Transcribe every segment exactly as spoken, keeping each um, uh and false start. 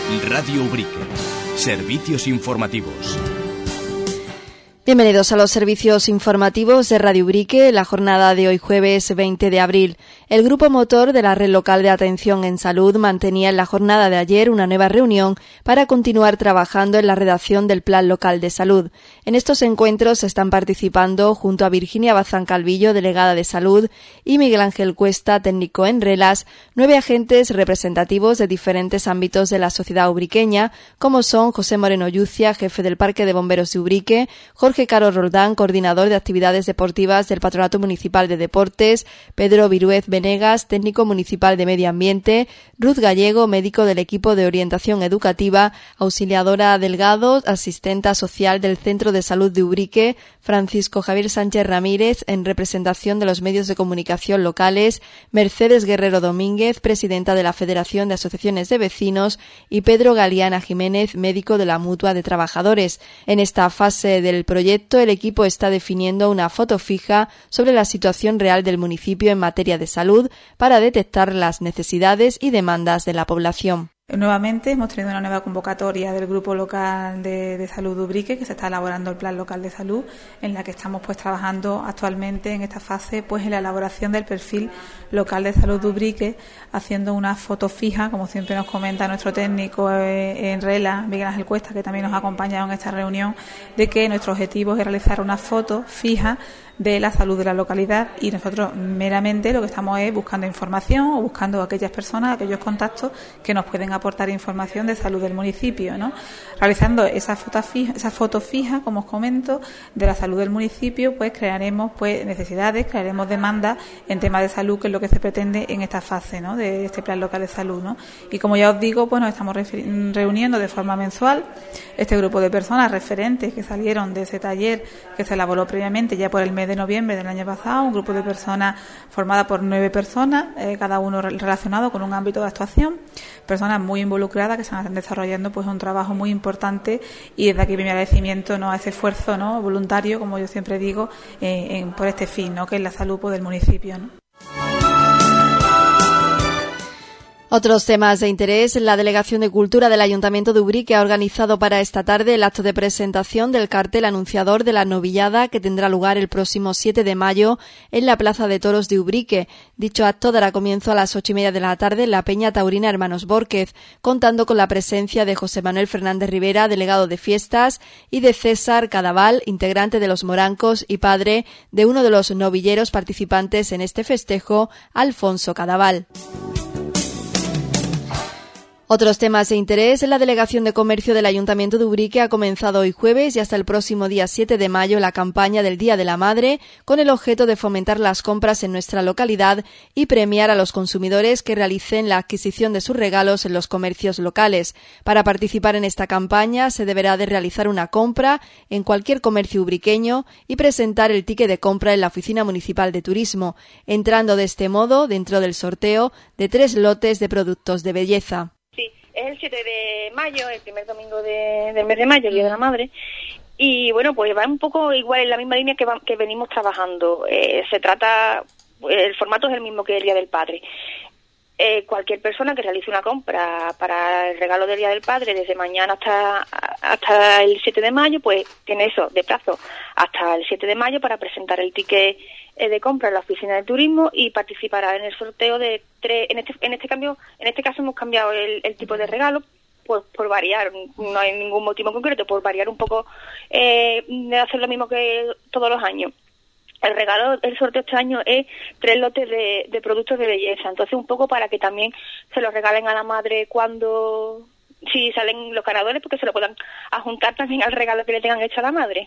Radio Ubrique. Servicios informativos. Bienvenidos a los servicios informativos de Radio Ubrique, la jornada de hoy jueves veinte de abril. El Grupo Motor de la Red Local de Atención en Salud mantenía en la jornada de ayer una nueva reunión para continuar trabajando en la redacción del Plan Local de Salud. En estos encuentros están participando, junto a Virginia Bazán Calvillo, delegada de Salud, y Miguel Ángel Cuesta, técnico en RELAS, nueve agentes representativos de diferentes ámbitos de la sociedad ubriqueña, como son José Moreno Yucia, jefe del Parque de Bomberos de Ubrique, Jorge Caro Roldán, coordinador de actividades deportivas del Patronato Municipal de Deportes, Pedro Viruez Venegas, técnico municipal de Medio Ambiente, Ruth Gallego, médico del equipo de orientación educativa, Auxiliadora Delgado, asistenta social del Centro de Salud de Ubrique, Francisco Javier Sánchez Ramírez, en representación de los medios de comunicación locales, Mercedes Guerrero Domínguez, presidenta de la Federación de Asociaciones de Vecinos, y Pedro Galeana Jiménez, médico de la Mutua de Trabajadores. En esta fase del proyecto, el equipo está definiendo una foto fija sobre la situación real del municipio en materia de salud para detectar las necesidades y demandas de la población. Nuevamente hemos tenido una nueva convocatoria del Grupo Local de, de Salud de Ubrique, que se está elaborando el Plan Local de Salud, en la que estamos pues trabajando actualmente en esta fase pues en la elaboración del perfil local de salud de Ubrique, haciendo una foto fija, como siempre nos comenta nuestro técnico eh, en RELA, Miguel Ángel Cuesta, que también nos ha acompañado en esta reunión, de que nuestro objetivo es realizar una foto fija de la salud de la localidad, y nosotros meramente lo que estamos es buscando información o buscando a aquellas personas, aquellos contactos que nos pueden aportar información de salud del municipio, ¿no? Realizando esa foto fija, esa foto fija, como os comento, de la salud del municipio, pues crearemos pues necesidades, crearemos demandas en temas de salud, que es lo que se pretende en esta fase, ¿no?, de este plan local de salud, ¿no? Y como ya os digo, pues nos estamos reuniendo de forma mensual este grupo de personas referentes que salieron de ese taller que se elaboró previamente ya por el mes de noviembre del año pasado, un grupo de personas formada por nueve personas, eh, cada uno relacionado con un ámbito de actuación, personas muy involucradas que están desarrollando pues un trabajo muy importante, y desde aquí mi agradecimiento, ¿no?, a ese esfuerzo, ¿no?, voluntario, como yo siempre digo, eh, en, por este fin, ¿no?, que es la salud pues, del municipio, ¿no? Otros temas de interés. La Delegación de Cultura del Ayuntamiento de Ubrique ha organizado para esta tarde el acto de presentación del cartel anunciador de la novillada, que tendrá lugar el próximo siete de mayo en la Plaza de Toros de Ubrique. Dicho acto dará comienzo a las ocho y media de la tarde en la Peña Taurina Hermanos Bórquez, contando con la presencia de José Manuel Fernández Rivera, delegado de fiestas, y de César Cadaval, integrante de los Morancos y padre de uno de los novilleros participantes en este festejo, Alfonso Cadaval. Otros temas de interés. La Delegación de Comercio del Ayuntamiento de Ubrique ha comenzado hoy jueves y hasta el próximo día siete de mayo la campaña del Día de la Madre, con el objeto de fomentar las compras en nuestra localidad y premiar a los consumidores que realicen la adquisición de sus regalos en los comercios locales. Para participar en esta campaña se deberá de realizar una compra en cualquier comercio ubriqueño y presentar el ticket de compra en la Oficina Municipal de Turismo, entrando de este modo dentro del sorteo de tres lotes de productos de belleza. Es el siete de mayo, el primer domingo de, del mes de mayo, el Día de la Madre, y bueno, pues va un poco igual en la misma línea que, va, que venimos trabajando. Eh, se trata, el formato es el mismo que el Día del Padre. Eh, cualquier persona que realice una compra para el regalo del Día del Padre desde mañana hasta hasta el siete de mayo, pues tiene eso de plazo hasta el siete de mayo para presentar el ticket de compra en la oficina de turismo y participará en el sorteo de tres. En este en este cambio, en este caso hemos cambiado el, el tipo de regalo, pues por variar, no hay ningún motivo concreto, por variar un poco, eh, de hacer lo mismo que todos los años. El regalo, el sorteo este año es tres lotes de, de productos de belleza, entonces un poco para que también se los regalen a la madre cuando, si salen los ganadores, porque se lo puedan adjuntar también al regalo que le tengan hecho a la madre.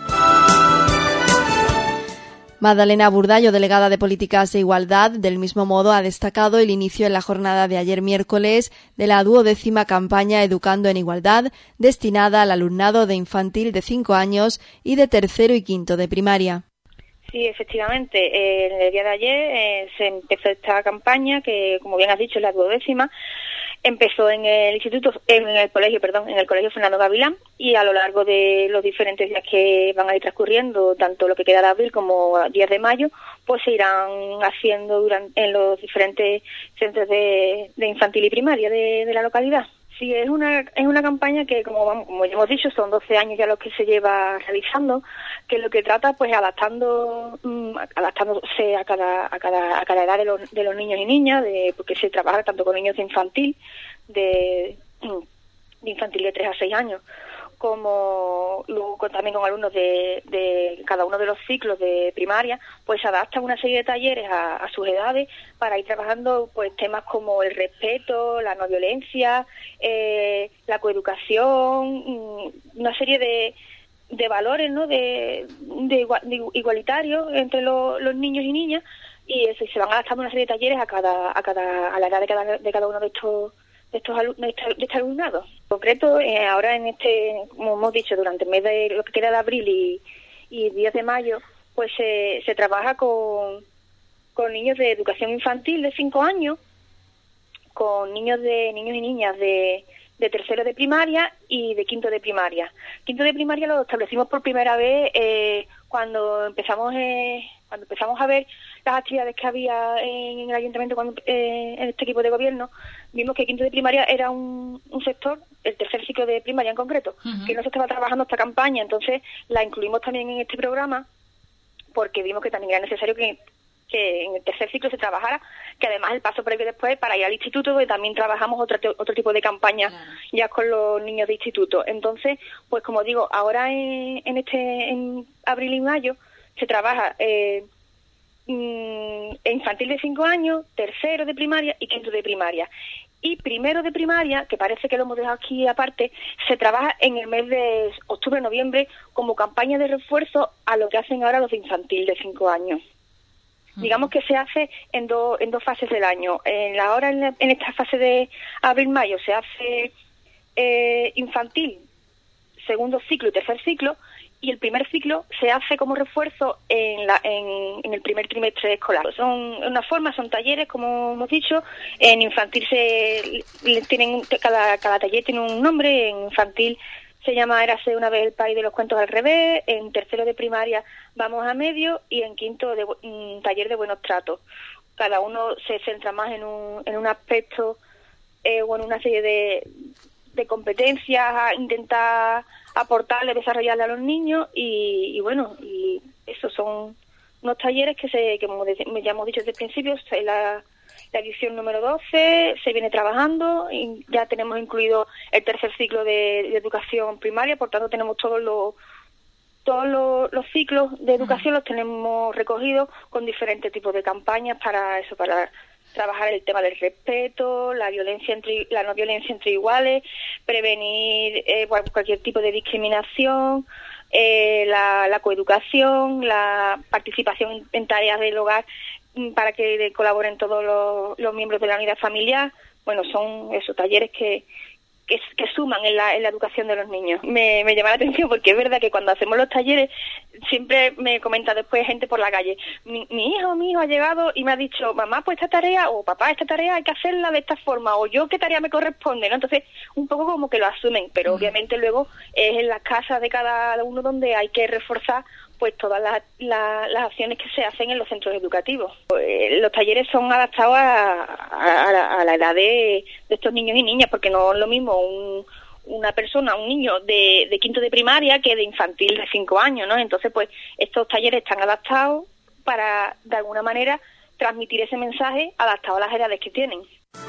Magdalena Burdallo, delegada de Políticas de Igualdad, del mismo modo ha destacado el inicio en la jornada de ayer miércoles de la duodécima campaña Educando en Igualdad, destinada al alumnado de infantil de cinco años y de tercero y quinto de primaria. Sí, efectivamente. Eh, en el día de ayer eh, se empezó esta campaña que, como bien has dicho, es la duodécima. Empezó en el instituto, en el colegio, perdón, en el colegio Fernando Gavilán, y a lo largo de los diferentes días que van a ir transcurriendo, tanto lo que queda de abril como diez de mayo, pues se irán haciendo durante, en los diferentes centros de, de infantil y primaria de, de la localidad. Sí, es una es una campaña que, como, vamos, como ya hemos dicho, son doce años ya los que se lleva realizando, que lo que trata, pues, adaptando mmm, adaptándose a cada a cada a cada edad de los, de los niños y niñas, de porque se trabaja tanto con niños de infantil, de, de infantil de tres a seis años, como luego con, también con alumnos de, de cada uno de los ciclos de primaria, pues se adaptan una serie de talleres a, a sus edades para ir trabajando pues temas como el respeto, la no violencia, eh, la coeducación, una serie de, de valores, ¿no?, de, de, igual, de igualitarios entre lo, los niños y niñas, y eso, y se van adaptando una serie de talleres a cada a cada a la edad de cada de cada uno de estos de estos de este, de este alumnado. En concreto, eh, ahora en este, como hemos dicho, durante el mes de lo que queda de abril y, y diez de mayo, pues eh, se trabaja con, con niños de educación infantil de cinco años, con niños de niños y niñas de, de tercero de primaria y de quinto de primaria. Quinto de primaria lo establecimos por primera vez eh, cuando empezamos eh, cuando empezamos a ver las actividades que había en el ayuntamiento, cuando, eh, en este equipo de gobierno. Vimos que quinto de primaria era un, un sector, el tercer ciclo de primaria en concreto, uh-huh. que no se estaba trabajando esta campaña, entonces la incluimos también en este programa, porque vimos que también era necesario que, que en el tercer ciclo se trabajara, que además el paso previo después para ir al instituto, donde también trabajamos otro, otro tipo de campaña, claro, ya con los niños de instituto. Entonces, pues como digo, ahora en, en este en abril y mayo se trabaja eh, infantil de cinco años, tercero de primaria y quinto de primaria. Y primero de primaria, que parece que lo hemos dejado aquí aparte, se trabaja en el mes de octubre-noviembre como campaña de refuerzo a lo que hacen ahora los de infantil de cinco años. Uh-huh. Digamos que se hace en, do, en dos fases del año. En la hora en, la, en esta fase de abril-mayo se hace eh, infantil, segundo ciclo y tercer ciclo, y el primer ciclo se hace como refuerzo en, la, en, en el primer trimestre escolar. Son una forma, son talleres, como hemos dicho. En infantil se tienen cada, cada taller tiene un nombre. En infantil se llama Érase una vez el país de los cuentos al revés. En tercero de primaria vamos a medio, y en quinto de un taller de buenos tratos. Cada uno se centra más en un, en un aspecto eh, o en una serie de, de competencias a intentar aportarle, desarrollarle a los niños, y, y bueno, y esos son unos talleres que, se, que como ya hemos dicho desde el principio, es la, la edición número doce, se viene trabajando, y ya tenemos incluido el tercer ciclo de, de educación primaria, por tanto tenemos todos los todos los, los ciclos de educación, los tenemos recogidos con diferentes tipos de campañas para eso, para trabajar el tema del respeto, la violencia entre, la no violencia entre iguales, prevenir eh, cualquier tipo de discriminación, eh, la, la coeducación, la participación en tareas del hogar para que colaboren todos los, los miembros de la unidad familiar. Bueno, son esos talleres que Que, que suman en la, en la educación de los niños. Me, me llama la atención porque es verdad que cuando hacemos los talleres siempre me comenta después gente por la calle, mi, mi hijo, mi hijo ha llegado y me ha dicho, mamá, pues esta tarea, o papá, esta tarea hay que hacerla de esta forma, o yo, ¿qué tarea me corresponde?, ¿no? Entonces, un poco como que lo asumen, pero uh-huh. obviamente luego es en las casas de cada uno donde hay que reforzar pues todas las, las, las acciones que se hacen en los centros educativos. Eh, los talleres son adaptados a, a, a, la, a la edad de, de estos niños y niñas, porque no es lo mismo un, una persona, un niño de, de quinto de primaria que de infantil de cinco años, ¿no? Entonces, pues, estos talleres están adaptados para, de alguna manera, transmitir ese mensaje adaptado a las edades que tienen.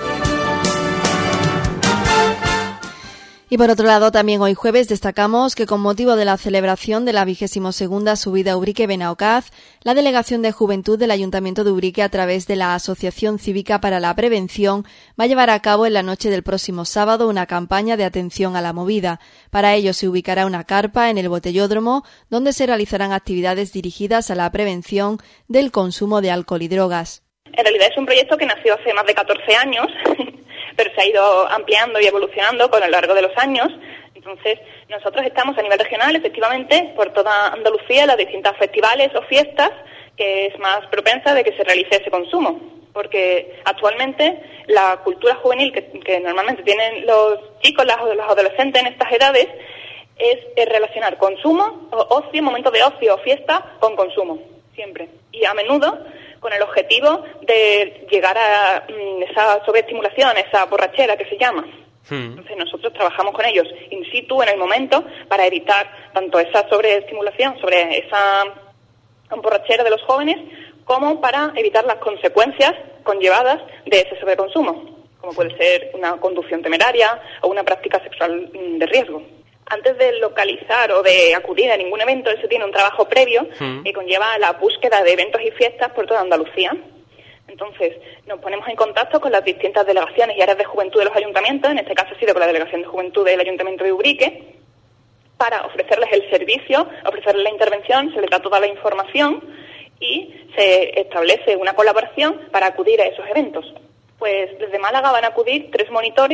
Y por otro lado, también hoy jueves destacamos que con motivo de la celebración de la vigésimo segunda subida Ubrique Benaocaz, la Delegación de Juventud del Ayuntamiento de Ubrique, a través de la Asociación Cívica para la Prevención, va a llevar a cabo en la noche del próximo sábado una campaña de atención a la movida. Para ello se ubicará una carpa en el Botellódromo, donde se realizarán actividades dirigidas a la prevención del consumo de alcohol y drogas. En realidad es un proyecto que nació hace más de catorce años, pero se ha ido ampliando y evolucionando con a lo largo de los años. Entonces, nosotros estamos a nivel regional, efectivamente, por toda Andalucía, en las distintas festivales o fiestas, que es más propensa de que se realice ese consumo. Porque actualmente la cultura juvenil que, que normalmente tienen los chicos, las, los adolescentes en estas edades, es, es relacionar consumo, o ocio, momentos de ocio o fiesta, con consumo, siempre. Y a menudo con el objetivo de llegar a mm, esa sobreestimulación, esa borrachera que se llama. Entonces nosotros trabajamos con ellos in situ, en el momento, para evitar tanto esa sobreestimulación, sobre esa emborrachera de los jóvenes, como para evitar las consecuencias conllevadas de ese sobreconsumo, como puede ser una conducción temeraria o una práctica sexual de riesgo. Antes de localizar o de acudir a ningún evento, se tiene un trabajo previo mm. que conlleva la búsqueda de eventos y fiestas por toda Andalucía. Entonces, nos ponemos en contacto con las distintas delegaciones y áreas de juventud de los ayuntamientos, en este caso ha sido con la Delegación de Juventud del Ayuntamiento de Ubrique, para ofrecerles el servicio, ofrecerles la intervención, se les da toda la información y se establece una colaboración para acudir a esos eventos. Pues desde Málaga van a acudir tres monitores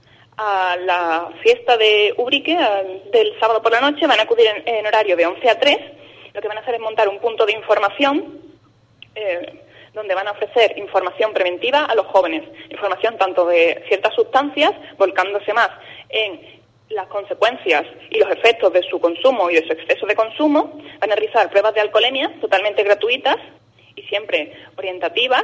a la fiesta de Ubrique del sábado por la noche, van a acudir en, en horario de once a tres, lo que van a hacer es montar un punto de información eh, donde van a ofrecer información preventiva a los jóvenes, información tanto de ciertas sustancias, volcándose más en las consecuencias y los efectos de su consumo y de su exceso de consumo. Van a realizar pruebas de alcoholemia totalmente gratuitas y siempre orientativas,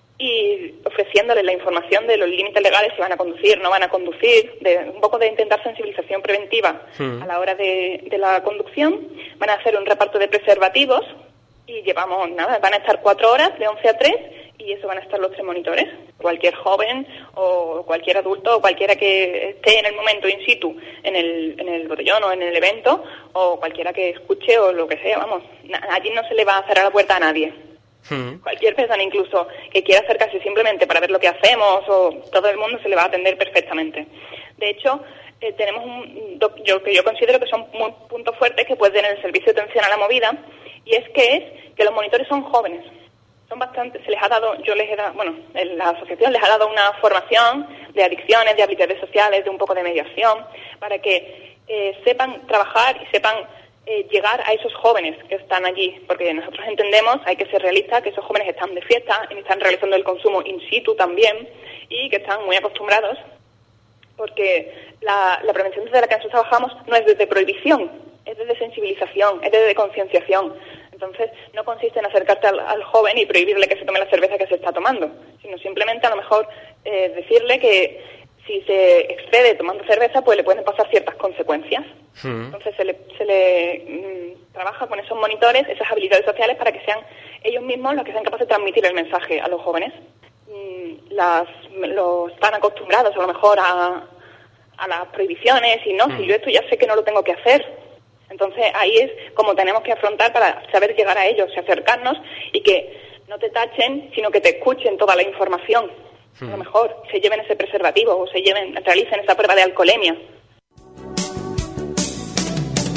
y ofreciéndoles la información de los límites legales, si van a conducir, no van a conducir, de un poco de intentar sensibilización preventiva sí. a la hora de, de la conducción. Van a hacer un reparto de preservativos y llevamos, nada, van a estar cuatro horas, de once a tres, y eso van a estar los tres monitores. Cualquier joven o cualquier adulto o cualquiera que esté en el momento in situ, en el, en el botellón o en el evento, o cualquiera que escuche o lo que sea, vamos, allí no se le va a cerrar la puerta a nadie. Hmm. Cualquier persona incluso que quiera acercarse simplemente para ver lo que hacemos, o todo el mundo se le va a atender perfectamente. De hecho, eh, tenemos un, yo que yo considero que son muy puntos fuertes que puede tener el servicio de atención a la movida, y es que es que los monitores son jóvenes, son bastante, se les ha dado, yo les he dado, bueno, la asociación les ha dado una formación de adicciones, de habilidades sociales, de un poco de mediación, para que eh, sepan trabajar y sepan eh, llegar a esos jóvenes que están allí, porque nosotros entendemos, hay que ser realistas, que esos jóvenes están de fiesta y están realizando el consumo in situ también, y que están muy acostumbrados, porque la, la prevención desde la que nosotros trabajamos no es desde prohibición, es desde sensibilización, es desde concienciación. Entonces, no consiste en acercarte al, al joven y prohibirle que se tome la cerveza que se está tomando, sino simplemente a lo mejor eh, decirle que si se excede tomando cerveza, pues le pueden pasar ciertas consecuencias. Sí. Entonces, se le, se le mmm, trabaja con esos monitores, esas habilidades sociales, para que sean ellos mismos los que sean capaces de transmitir el mensaje a los jóvenes. Mm, las, los están acostumbrados a lo mejor a, a las prohibiciones y no, sí. si yo esto ya sé que no lo tengo que hacer. Entonces, ahí es como tenemos que afrontar para saber llegar a ellos, acercarnos y que no te tachen, sino que te escuchen toda la información. Sí. A lo mejor se lleven ese preservativo o se lleven, realicen esa prueba de alcoholemia.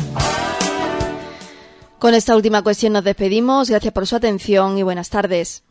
Con esta última cuestión nos despedimos. Gracias por su atención y buenas tardes.